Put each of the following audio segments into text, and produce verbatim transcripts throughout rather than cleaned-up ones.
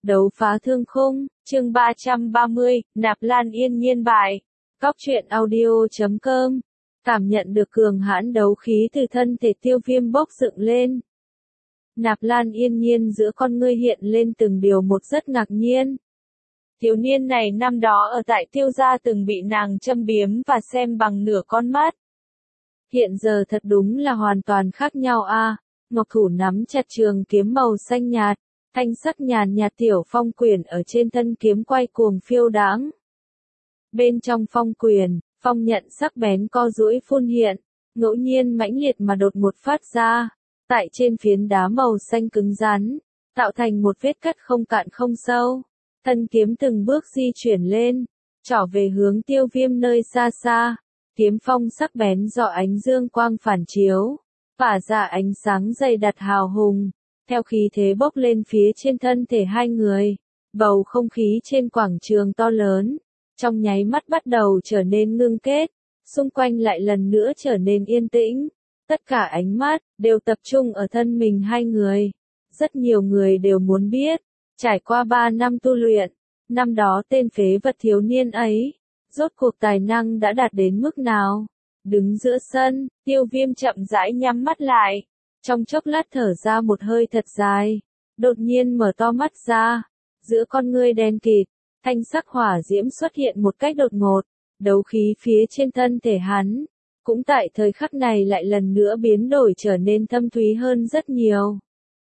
Đấu phá thương khung, chương ba trăm ba mươi, Nạp Lan Yên Nhiên bại. Cóc truyện audio chấm com. Cảm nhận được cường hãn đấu khí từ thân thể Tiêu Viêm bốc dựng lên. Nạp Lan Yên Nhiên giữa con ngươi hiện lên từng điều một rất ngạc nhiên. Thiếu niên này năm đó ở tại Tiêu gia từng bị nàng châm biếm và xem bằng nửa con mắt. Hiện giờ thật đúng là hoàn toàn khác nhau a. À, ngọc thủ nắm chặt trường kiếm màu xanh nhạt, thanh sắc nhàn nhạt tiểu phong quyền ở trên thân kiếm quay cuồng phiêu đãng. Bên trong phong quyền, phong nhận sắc bén co duỗi phun hiện, ngẫu nhiên mãnh liệt mà đột ngột phát ra, tại trên phiến đá màu xanh cứng rắn, tạo thành một vết cắt không cạn không sâu. Thân kiếm từng bước di chuyển lên, trỏ về hướng Tiêu Viêm nơi xa xa, kiếm phong sắc bén do ánh dương quang phản chiếu, phả ra ánh sáng dày đặc hào hùng, theo khí thế bốc lên phía trên thân thể hai người. Bầu không khí trên quảng trường to lớn, trong nháy mắt bắt đầu trở nên ngưng kết, xung quanh lại lần nữa trở nên yên tĩnh. Tất cả ánh mắt đều tập trung ở thân mình hai người. Rất nhiều người đều muốn biết, trải qua ba năm tu luyện, năm đó tên phế vật thiếu niên ấy, rốt cuộc tài năng đã đạt đến mức nào. Đứng giữa sân, Tiêu Viêm chậm rãi nhắm mắt lại, trong chốc lát thở ra một hơi thật dài, đột nhiên mở to mắt ra, giữa con ngươi đen kịt, thanh sắc hỏa diễm xuất hiện một cách đột ngột, đấu khí phía trên thân thể hắn, cũng tại thời khắc này lại lần nữa biến đổi trở nên thâm thúy hơn rất nhiều.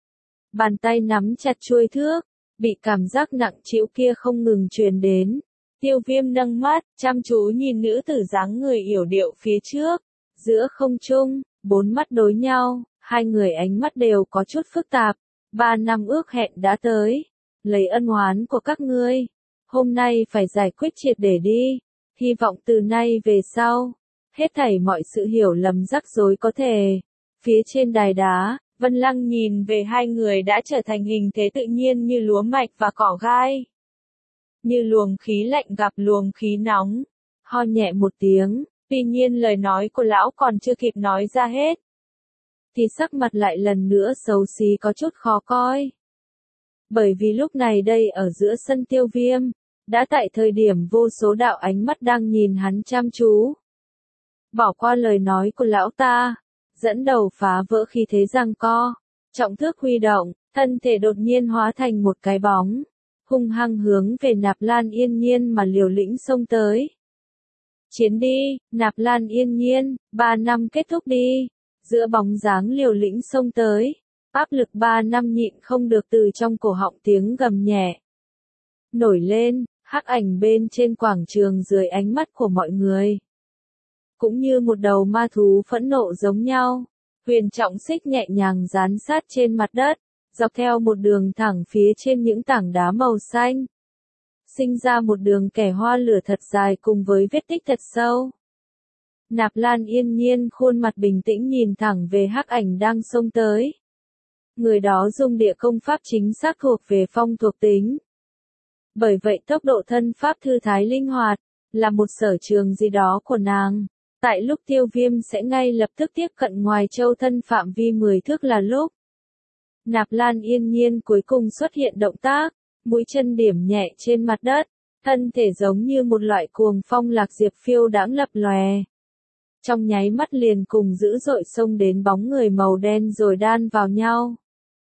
Bàn tay nắm chặt chuôi thước, bị cảm giác nặng trĩu kia không ngừng truyền đến. Tiêu Viêm nâng mắt, chăm chú nhìn nữ tử dáng người yểu điệu phía trước. Giữa không trung, bốn mắt đối nhau, hai người ánh mắt đều có chút phức tạp. Ba năm ước hẹn đã tới. Lấy ân oán của các ngươi, hôm nay phải giải quyết triệt để đi. Hy vọng từ nay về sau, hết thảy mọi sự hiểu lầm rắc rối có thể. Phía trên đài đá, Vân Lăng nhìn về hai người đã trở thành hình thế tự nhiên như lúa mạch và cỏ gai. Như luồng khí lạnh gặp luồng khí nóng. Ho nhẹ một tiếng, tuy nhiên lời nói của lão còn chưa kịp nói ra hết, thì sắc mặt lại lần nữa xấu xí có chút khó coi. Bởi vì lúc này đây ở giữa sân Tiêu Viêm, đã tại thời điểm vô số đạo ánh mắt đang nhìn hắn chăm chú. Bỏ qua lời nói của lão ta, dẫn đầu phá vỡ khí thế giằng co, trọng thước huy động, thân thể đột nhiên hóa thành một cái bóng, hung hăng hướng về Nạp Lan Yên Nhiên mà liều lĩnh xông tới. Chiến đi, Nạp Lan Yên Nhiên, ba năm kết thúc đi. Giữa bóng dáng liều lĩnh xông tới, áp lực ba năm nhịn không được từ trong cổ họng tiếng gầm nhẹ nổi lên, hắc ảnh bên trên quảng trường dưới ánh mắt của mọi người, cũng như một đầu ma thú phẫn nộ giống nhau. Huyền trọng xích nhẹ nhàng dán sát trên mặt đất, dọc theo một đường thẳng phía trên những tảng đá màu xanh, sinh ra một đường kẻ hoa lửa thật dài cùng với vết tích thật sâu. Nạp Lan Yên Nhiên khuôn mặt bình tĩnh nhìn thẳng về hắc ảnh đang xông tới. Người đó dùng địa công pháp chính xác thuộc về phong thuộc tính. Bởi vậy tốc độ thân pháp thư thái linh hoạt, là một sở trường gì đó của nàng. Tại lúc Tiêu Viêm sẽ ngay lập tức tiếp cận ngoài châu thân phạm vi mười thước là lúc Nạp Lan Yên Nhiên cuối cùng xuất hiện động tác, mũi chân điểm nhẹ trên mặt đất, thân thể giống như một loại cuồng phong lạc diệp phiêu đãng lập lòe. Trong nháy mắt liền cùng dữ dội xông đến bóng người màu đen rồi đan vào nhau.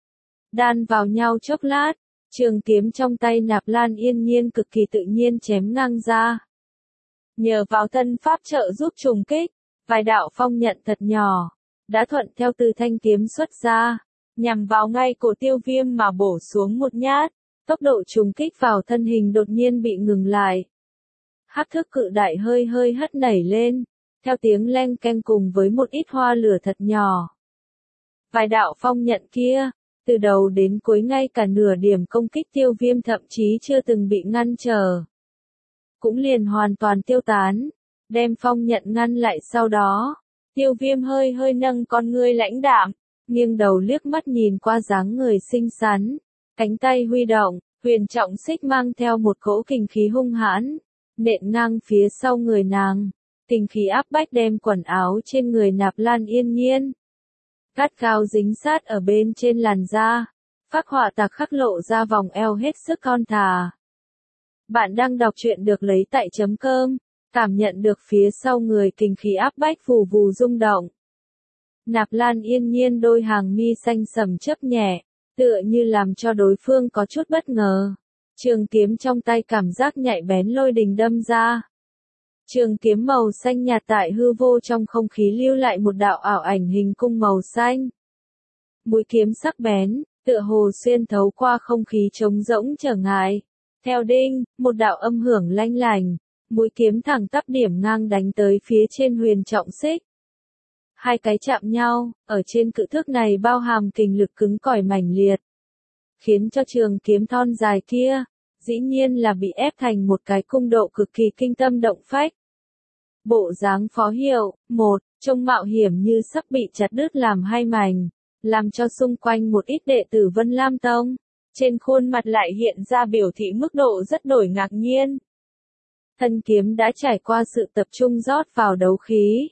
Đan vào nhau chốc lát, trường kiếm trong tay Nạp Lan Yên Nhiên cực kỳ tự nhiên chém ngang ra. Nhờ vào thân pháp trợ giúp trùng kích, vài đạo phong nhận thật nhỏ, đã thuận theo từ thanh kiếm xuất ra, nhằm vào ngay cổ Tiêu Viêm mà bổ xuống một nhát. Tốc độ trùng kích vào thân hình đột nhiên bị ngừng lại. Hắc thước cự đại hơi hơi hất nảy lên, theo tiếng leng keng cùng với một ít hoa lửa thật nhỏ. Vài đạo phong nhận kia, từ đầu đến cuối ngay cả nửa điểm công kích Tiêu Viêm thậm chí chưa từng bị ngăn trở, cũng liền hoàn toàn tiêu tán, đem phong nhận ngăn lại. Sau đó, Tiêu Viêm hơi hơi nâng con ngươi lãnh đạm, nghiêng đầu liếc mắt nhìn qua dáng người xinh xắn, cánh tay huy động, huyền trọng xích mang theo một cỗ kình khí hung hãn, nện ngang phía sau người nàng. Kình khí áp bách đem quần áo trên người Nạp Lan Yên Nhiên gắt gao dính sát ở bên trên làn da, Phác họa tạc khắc lộ ra vòng eo hết sức thon thả. Bạn đang đọc truyện được lấy tại chấm cơm, cảm nhận được phía sau người kình khí áp bách vù vù rung động. Nạp Lan Yên Nhiên đôi hàng mi xanh sầm chớp nhẹ, tựa như làm cho đối phương có chút bất ngờ. Trường kiếm trong tay cảm giác nhạy bén lôi đình đâm ra. Trường kiếm màu xanh nhạt tại hư vô trong không khí lưu lại một đạo ảo ảnh hình cung màu xanh. Mũi kiếm sắc bén, tựa hồ xuyên thấu qua không khí trống rỗng trở ngại. Theo đinh, một đạo âm hưởng lanh lành, mũi kiếm thẳng tắp điểm ngang đánh tới phía trên huyền trọng xích. Hai cái chạm nhau, ở trên cự thước này bao hàm kình lực cứng cỏi mãnh liệt, khiến cho trường kiếm thon dài kia, dĩ nhiên là bị ép thành một cái cung độ cực kỳ kinh tâm động phách. Bộ dáng phó hiệu, một, trông mạo hiểm như sắp bị chặt đứt làm hai mảnh, làm cho xung quanh một ít đệ tử Vân Lam Tông, trên khuôn mặt lại hiện ra biểu thị mức độ rất đổi ngạc nhiên. Thân kiếm đã trải qua sự tập trung rót vào đấu khí,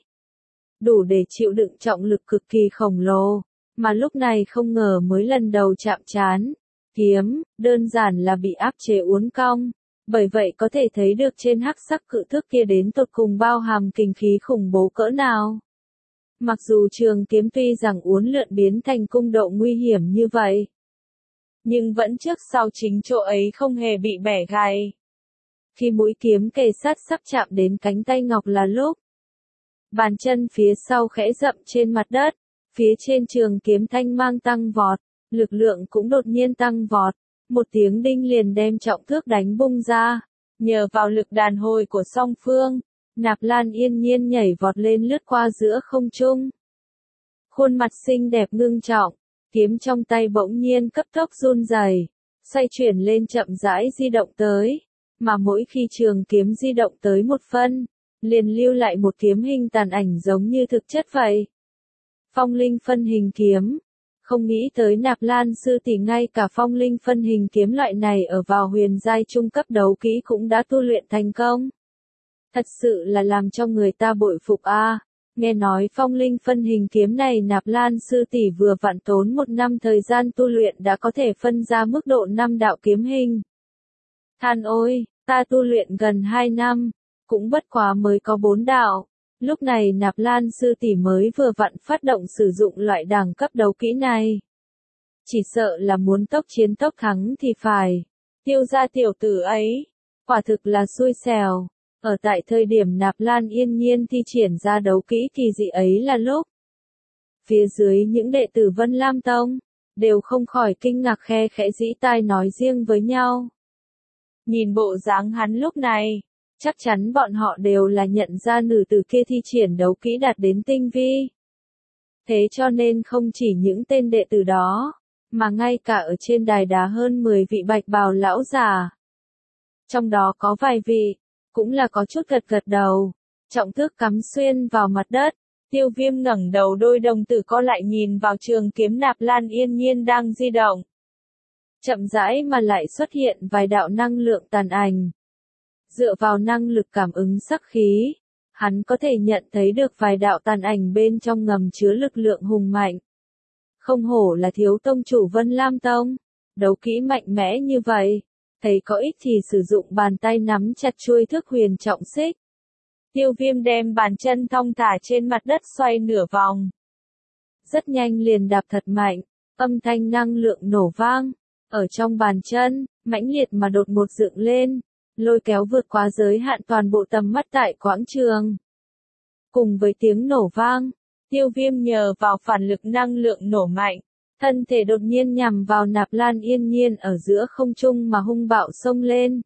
đủ để chịu đựng trọng lực cực kỳ khổng lồ, mà lúc này không ngờ mới lần đầu chạm trán. Kiếm, đơn giản là bị áp chế uốn cong, bởi vậy có thể thấy được trên hắc sắc cự thước kia đến tột cùng bao hàm kình khí khủng bố cỡ nào. Mặc dù trường kiếm tuy rằng uốn lượn biến thành cung độ nguy hiểm như vậy, nhưng vẫn trước sau chính chỗ ấy không hề bị bẻ gãy. Khi mũi kiếm kề sát sắp chạm đến cánh tay ngọc là lúc bàn chân phía sau khẽ dậm trên mặt đất, phía trên trường kiếm thanh mang tăng vọt, lực lượng cũng đột nhiên tăng vọt, một tiếng đinh liền đem trọng thước đánh bung ra. Nhờ vào lực đàn hồi của song phương, Nạp Lan Yên Nhiên nhảy vọt lên lướt qua giữa không trung. Khuôn mặt xinh đẹp ngưng trọng, kiếm trong tay bỗng nhiên cấp tốc run rẩy, xoay chuyển lên chậm rãi di động tới, mà mỗi khi trường kiếm di động tới một phân, liền lưu lại một kiếm hình tàn ảnh giống như thực chất vậy. Phong linh phân hình kiếm. Không nghĩ tới Nạp Lan sư tỷ ngay cả phong linh phân hình kiếm loại này ở vào huyền giai trung cấp đấu kỹ cũng đã tu luyện thành công. Thật sự là làm cho người ta bội phục a. À. Nghe nói phong linh phân hình kiếm này Nạp Lan sư tỷ vừa vặn tốn một năm thời gian tu luyện đã có thể phân ra mức độ năm đạo kiếm hình. Than ôi, ta tu luyện gần hai năm, cũng bất quá mới có bốn đạo. Lúc này Nạp Lan sư tỷ mới vừa vặn phát động sử dụng loại đẳng cấp đấu kỹ này. Chỉ sợ là muốn tốc chiến tốc thắng thì phải. Tiêu gia tiểu tử ấy, quả thực là xui xẻo. Ở tại thời điểm Nạp Lan Yên Nhiên thi triển ra đấu kỹ kỳ dị ấy là lúc phía dưới những đệ tử Vân Lam Tông đều không khỏi kinh ngạc khe khẽ dĩ tai nói riêng với nhau. Nhìn bộ dáng hắn lúc này, chắc chắn bọn họ đều là nhận ra nữ tử kia thi triển đấu kỹ đạt đến tinh vi. Thế cho nên không chỉ những tên đệ tử đó, mà ngay cả ở trên đài đá hơn mười vị bạch bào lão già. Trong đó có vài vị, cũng là có chút gật gật đầu, trọng thước cắm xuyên vào mặt đất. Tiêu Viêm ngẩng đầu đôi đồng tử co lại nhìn vào trường kiếm Nạp Lan Yên Nhiên đang di động. Chậm rãi mà lại xuất hiện vài đạo năng lượng tàn ảnh. Dựa vào năng lực cảm ứng sắc khí, hắn có thể nhận thấy được vài đạo tàn ảnh bên trong ngầm chứa lực lượng hùng mạnh. Không hổ là thiếu tông chủ Vân Lam Tông, đấu kỹ mạnh mẽ như vậy, thấy có ích thì sử dụng bàn tay nắm chặt chuôi thước huyền trọng xích. Tiêu Viêm đem bàn chân thong thả trên mặt đất xoay nửa vòng. Rất nhanh liền đạp thật mạnh, âm thanh năng lượng nổ vang, ở trong bàn chân, mãnh liệt mà đột ngột dựng lên, lôi kéo vượt qua giới hạn toàn bộ tầm mắt tại quảng trường. Cùng với tiếng nổ vang, Tiêu Viêm nhờ vào phản lực năng lượng nổ mạnh, thân thể đột nhiên nhằm vào Nạp Lan Yên Nhiên ở giữa không trung mà hung bạo xông lên.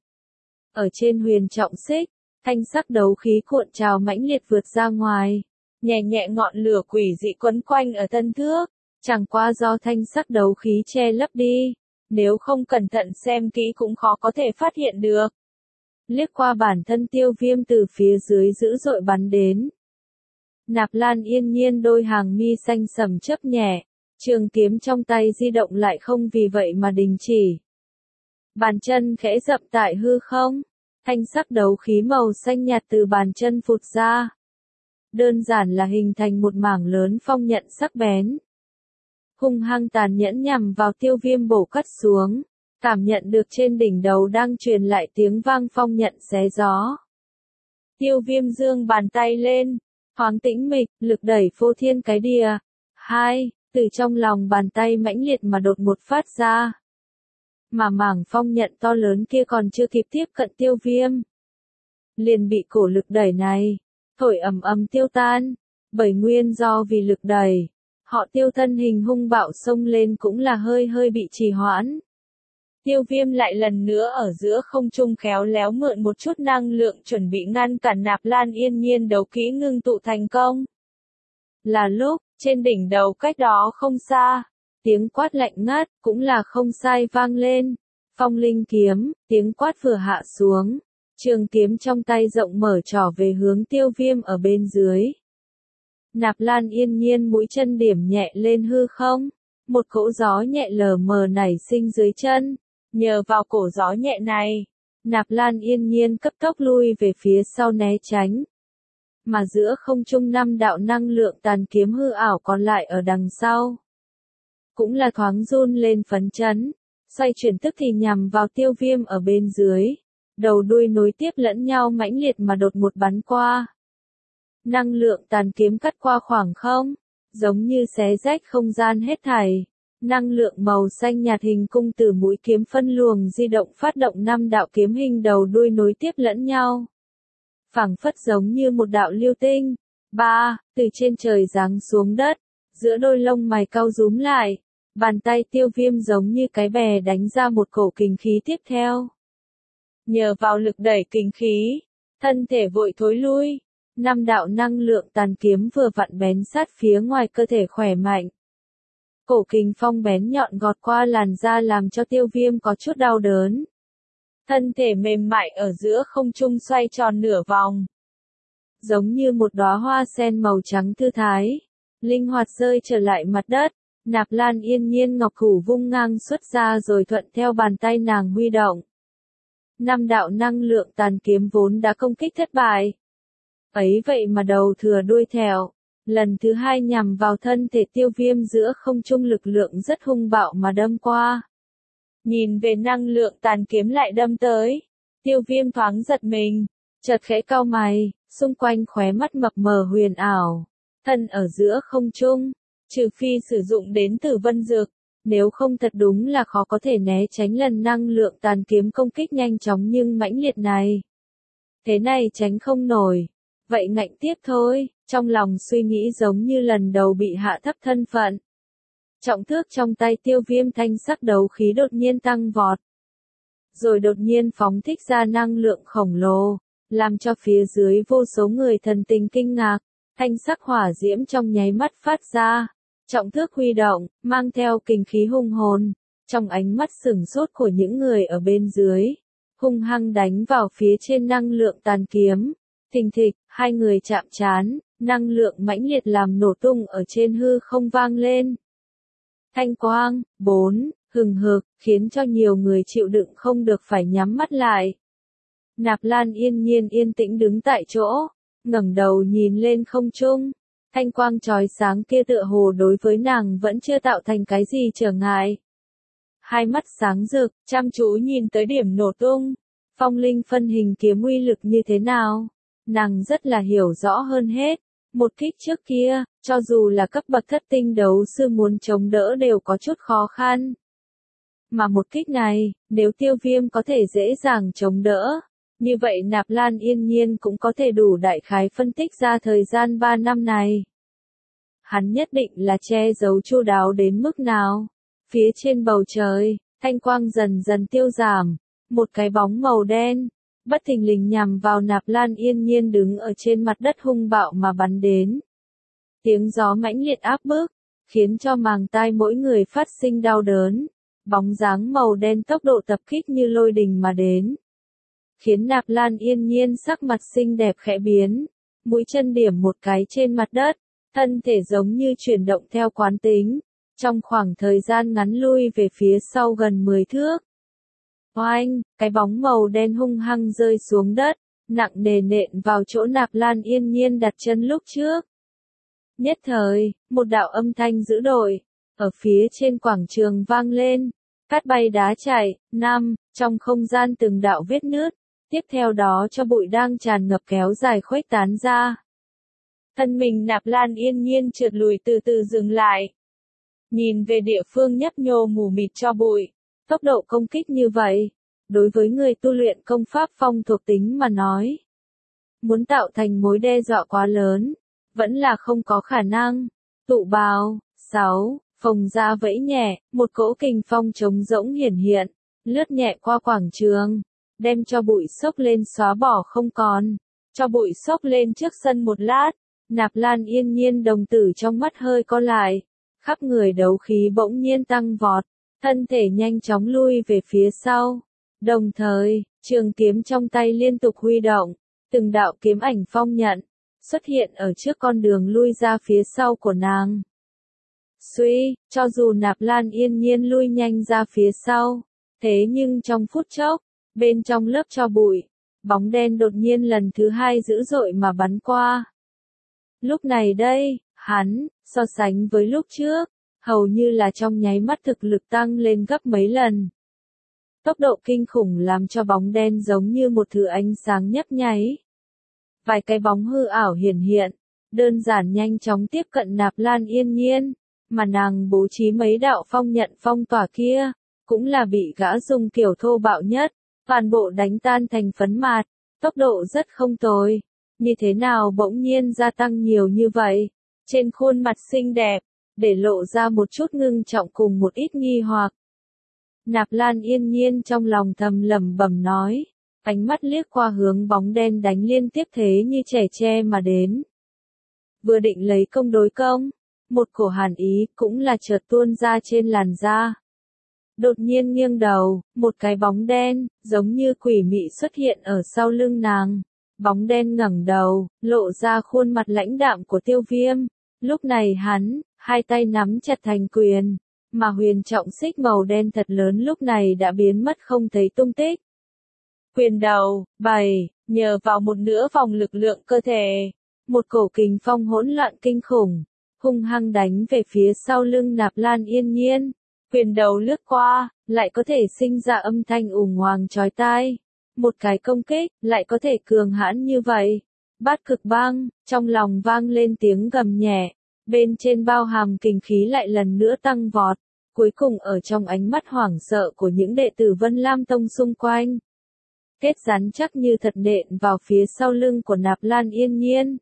Ở trên huyền trọng xích, thanh sắc đấu khí cuộn trào mãnh liệt vượt ra ngoài, nhẹ nhẹ ngọn lửa quỷ dị quấn quanh ở thân thước, chẳng qua do thanh sắc đấu khí che lấp đi, nếu không cẩn thận xem kỹ cũng khó có thể phát hiện được. Liếc qua bản thân Tiêu Viêm từ phía dưới dữ dội bắn đến. Nạp Lan Yên Nhiên đôi hàng mi xanh sầm chớp nhẹ, trường kiếm trong tay di động lại không vì vậy mà đình chỉ. Bàn chân khẽ dậm tại hư không, thanh sắc đấu khí màu xanh nhạt từ bàn chân phụt ra. Đơn giản là hình thành một mảng lớn phong nhận sắc bén. hung hăng tàn nhẫn nhằm vào Tiêu Viêm bổ cắt xuống, cảm nhận được trên đỉnh đầu đang truyền lại tiếng vang phong nhận xé gió. Tiêu Viêm giương bàn tay lên, thoáng tĩnh mịch, lực đẩy phô thiên cái địa. Hai, từ trong lòng bàn tay mãnh liệt mà đột một phát ra. Mà mảng phong nhận to lớn kia còn chưa kịp tiếp cận Tiêu Viêm, liền bị cổ lực đẩy này thổi ầm ầm tiêu tan. Bởi nguyên do vì lực đẩy, họ Tiêu thân hình hung bạo xông lên cũng là hơi hơi bị trì hoãn. Tiêu Viêm lại lần nữa ở giữa không trung khéo léo mượn một chút năng lượng chuẩn bị ngăn cản Nạp Lan Yên Nhiên đấu kỹ ngưng tụ thành công. Là lúc, trên đỉnh đầu cách đó không xa, tiếng quát lạnh ngắt, cũng là không sai vang lên. Phong linh kiếm, tiếng quát vừa hạ xuống, trường kiếm trong tay rộng mở trỏ về hướng Tiêu Viêm ở bên dưới. Nạp Lan Yên Nhiên mũi chân điểm nhẹ lên hư không, một cỗ gió nhẹ lờ mờ nảy sinh dưới chân. Nhờ vào cổ gió nhẹ này, Nạp Lan Yên Nhiên cấp tốc lui về phía sau né tránh. Mà giữa không trung năm đạo năng lượng tàn kiếm hư ảo còn lại ở đằng sau, cũng là thoáng run lên phấn chấn, xoay chuyển tức thì nhằm vào Tiêu Viêm ở bên dưới, đầu đuôi nối tiếp lẫn nhau mãnh liệt mà đột một bắn qua. Năng lượng tàn kiếm cắt qua khoảng không, giống như xé rách không gian hết thảy. Năng lượng màu xanh nhạt hình cung từ mũi kiếm phân luồng di động phát động năm đạo kiếm hình đầu đuôi nối tiếp lẫn nhau. Phảng phất giống như một đạo lưu tinh. Ba, từ trên trời giáng xuống đất, giữa đôi lông mày cau rúm lại, bàn tay Tiêu Viêm giống như cái bè đánh ra một cổ kình khí tiếp theo. Nhờ vào lực đẩy kình khí, thân thể vội thối lui, năm đạo năng lượng tàn kiếm vừa vặn bén sát phía ngoài cơ thể khỏe mạnh. Cổ kình phong bén nhọn gọt qua làn da làm cho Tiêu Viêm có chút đau đớn. Thân thể mềm mại ở giữa không trung xoay tròn nửa vòng, giống như một đóa hoa sen màu trắng thư thái, linh hoạt rơi trở lại mặt đất. Nạp Lan Yên Nhiên ngọc thủ vung ngang xuất ra rồi thuận theo bàn tay nàng huy động. Năm đạo năng lượng tàn kiếm vốn đã công kích thất bại, ấy vậy mà đầu thừa đuôi thẹo, lần thứ hai nhằm vào thân thể Tiêu Viêm giữa không trung lực lượng rất hung bạo mà đâm qua. Nhìn về năng lượng tàn kiếm lại đâm tới, Tiêu Viêm thoáng giật mình, chợt khẽ cau mày, xung quanh khóe mắt mập mờ huyền ảo, thân ở giữa không trung, trừ phi sử dụng đến Tử Vân Dược, nếu không thật đúng là khó có thể né tránh lần năng lượng tàn kiếm công kích nhanh chóng nhưng mãnh liệt này. Thế này tránh không nổi, vậy ngạnh tiếp thôi, trong lòng suy nghĩ giống như lần đầu bị hạ thấp thân phận. Trọng thước trong tay Tiêu Viêm thanh sắc đấu khí đột nhiên tăng vọt, rồi đột nhiên phóng thích ra năng lượng khổng lồ, làm cho phía dưới vô số người thần tình kinh ngạc. Thanh sắc hỏa diễm trong nháy mắt phát ra, trọng thước huy động, mang theo kình khí hung hồn, trong ánh mắt sửng sốt của những người ở bên dưới, hung hăng đánh vào phía trên năng lượng tàn kiếm. Thình thịch, hai người chạm trán, năng lượng mãnh liệt làm nổ tung ở trên hư không vang lên. Thanh quang, bốn, hừng hực, khiến cho nhiều người chịu đựng không được phải nhắm mắt lại. Nạp Lan Yên Nhiên yên tĩnh đứng tại chỗ, ngẩng đầu nhìn lên không trung, thanh quang chói sáng kia tựa hồ đối với nàng vẫn chưa tạo thành cái gì trở ngại. Hai mắt sáng rực, chăm chú nhìn tới điểm nổ tung, phong linh phân hình kiếm uy lực như thế nào, nàng rất là hiểu rõ hơn hết. Một kích trước kia, cho dù là cấp bậc thất tinh đấu sư muốn chống đỡ đều có chút khó khăn. Mà một kích này, nếu Tiêu Viêm có thể dễ dàng chống đỡ, như vậy Nạp Lan Yên Nhiên cũng có thể đủ đại khái phân tích ra thời gian ba năm này. Hắn nhất định là che giấu chu đáo đến mức nào. Phía trên bầu trời, thanh quang dần dần tiêu giảm, một cái bóng màu đen, bất thình lình nhằm vào Nạp Lan Yên Nhiên đứng ở trên mặt đất hung bạo mà bắn đến. Tiếng gió mãnh liệt áp bức, khiến cho màng tai mỗi người phát sinh đau đớn. Bóng dáng màu đen tốc độ tập kích như lôi đình mà đến, khiến Nạp Lan Yên Nhiên sắc mặt xinh đẹp khẽ biến, mũi chân điểm một cái trên mặt đất, thân thể giống như chuyển động theo quán tính, trong khoảng thời gian ngắn lui về phía sau gần mười thước. Oanh, cái bóng màu đen hung hăng rơi xuống đất, nặng nề nện vào chỗ Nạp Lan Yên Nhiên đặt chân lúc trước. Nhất thời, một đạo âm thanh dữ dội, ở phía trên quảng trường vang lên. Cát bay đá chạy. Năm, trong không gian từng đạo vết nứt. Tiếp theo đó cho bụi đang tràn ngập kéo dài khuếch tán ra. Thân mình Nạp Lan Yên Nhiên trượt lùi từ từ dừng lại. Nhìn về địa phương nhấp nhô mù mịt cho bụi. Tốc độ công kích như vậy, đối với người tu luyện công pháp phong thuộc tính mà nói, muốn tạo thành mối đe dọa quá lớn, vẫn là không có khả năng. Tụ bào. Sáu. Phồng ra vẫy nhẹ, một cỗ kình phong trống rỗng hiển hiện, lướt nhẹ qua quảng trường, đem cho bụi xốc lên xóa bỏ không còn. Cho bụi xốc lên trước sân một lát, Nạp Lan Yên Nhiên đồng tử trong mắt hơi co lại, khắp người đấu khí bỗng nhiên tăng vọt, thân thể nhanh chóng lui về phía sau. Đồng thời, trường kiếm trong tay liên tục huy động, từng đạo kiếm ảnh phong nhận, xuất hiện ở trước con đường lui ra phía sau của nàng. Suy, cho dù Nạp Lan Yên Nhiên lui nhanh ra phía sau, thế nhưng trong phút chốc, bên trong lớp tro bụi, bóng đen đột nhiên lần thứ hai dữ dội mà bắn qua. Lúc này đây, hắn, so sánh với lúc trước, hầu như là trong nháy mắt thực lực tăng lên gấp mấy lần. Tốc độ kinh khủng làm cho bóng đen giống như một thứ ánh sáng nhấp nháy. Vài cái bóng hư ảo hiển hiện, đơn giản nhanh chóng tiếp cận Nạp Lan Yên Nhiên, mà nàng bố trí mấy đạo phong nhận phong tỏa kia, cũng là bị gã dùng kiểu thô bạo nhất, toàn bộ đánh tan thành phấn mạt, tốc độ rất không tồi. Như thế nào bỗng nhiên gia tăng nhiều như vậy? Trên khuôn mặt xinh đẹp, để lộ ra một chút ngưng trọng cùng một ít nghi hoặc. Nạp Lan Yên Nhiên trong lòng thầm lẩm bẩm nói, ánh mắt liếc qua hướng bóng đen đánh liên tiếp thế như trẻ tre mà đến. Vừa định lấy công đối công, một cổ hàn ý cũng là chợt tuôn ra trên làn da. Đột nhiên nghiêng đầu, một cái bóng đen, giống như quỷ mị xuất hiện ở sau lưng nàng. Bóng đen ngẩng đầu, lộ ra khuôn mặt lãnh đạm của Tiêu Viêm. Lúc này hắn, hai tay nắm chặt thành quyền, mà huyền trọng xích màu đen thật lớn lúc này đã biến mất không thấy tung tích. Quyền đầu, bảy, nhờ vào một nửa vòng lực lượng cơ thể, một cổ kình phong hỗn loạn kinh khủng, hung hăng đánh về phía sau lưng Nạp Lan Yên Nhiên. Quyền đầu lướt qua, lại có thể sinh ra âm thanh ùng oàng chói tai. Một cái công kích, lại có thể cường hãn như vậy. Bát cực băng, trong lòng vang lên tiếng gầm nhẹ. Bên trên bao hàm kình khí lại lần nữa tăng vọt. Cuối cùng ở trong ánh mắt hoảng sợ của những đệ tử Vân Lam Tông xung quanh. Kết rắn chắc như thật nện vào phía sau lưng của Nạp Lan Yên Nhiên.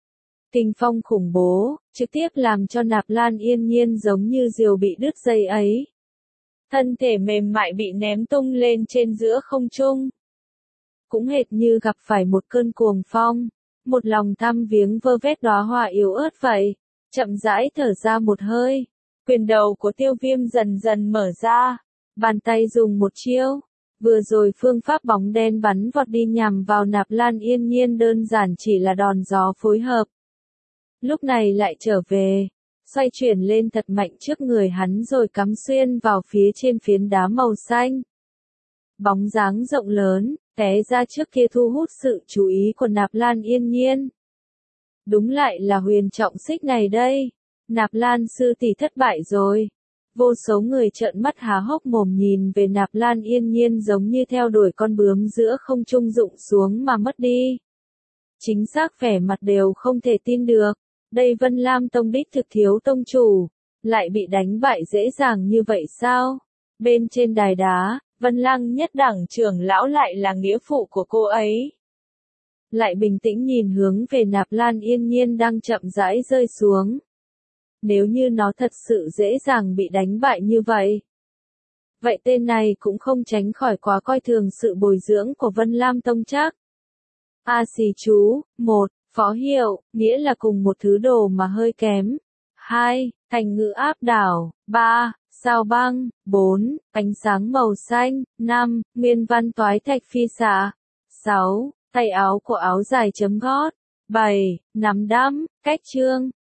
Kình phong khủng bố, trực tiếp làm cho Nạp Lan Yên Nhiên giống như diều bị đứt dây ấy. Thân thể mềm mại bị ném tung lên trên giữa không trung. Cũng hệt như gặp phải một cơn cuồng phong, một lòng thăm viếng vơ vét đóa hoa yếu ớt vậy, chậm rãi thở ra một hơi. Quyền đầu của Tiêu Viêm dần dần mở ra, bàn tay dùng một chiêu. Vừa rồi phương pháp bóng đen bắn vọt đi nhằm vào Nạp Lan Yên Nhiên đơn giản chỉ là đòn gió phối hợp. Lúc này lại trở về, xoay chuyển lên thật mạnh trước người hắn rồi cắm xuyên vào phía trên phiến đá màu xanh. Bóng dáng rộng lớn, té ra trước kia thu hút sự chú ý của Nạp Lan Yên Nhiên. Đúng lại là huyền trọng xích này đây, Nạp Lan sư tỷ thất bại rồi. Vô số người trợn mắt há hốc mồm nhìn về Nạp Lan Yên Nhiên giống như theo đuổi con bướm giữa không trung rụng xuống mà mất đi. Chính xác vẻ mặt đều không thể tin được, đây Vân Lam Tông đích thực thiếu tông chủ, lại bị đánh bại dễ dàng như vậy sao? Bên trên đài đá, Vân Lăng nhất đẳng trưởng lão lại là nghĩa phụ của cô ấy. Lại bình tĩnh nhìn hướng về Nạp Lan Yên Nhiên đang chậm rãi rơi xuống. Nếu như nó thật sự dễ dàng bị đánh bại như vậy, vậy tên này cũng không tránh khỏi quá coi thường sự bồi dưỡng của Vân Lam Tông chắc. A xì chú, một, phó hiệu, nghĩa là cùng một thứ đồ mà hơi kém. Hai, thành ngữ áp đảo. Ba, sao băng. Bốn, ánh sáng màu xanh. Năm, nguyên văn toái thạch phi xạ. Sáu, tay áo của áo dài chấm gót. Bảy, nắm đấm, cách chương.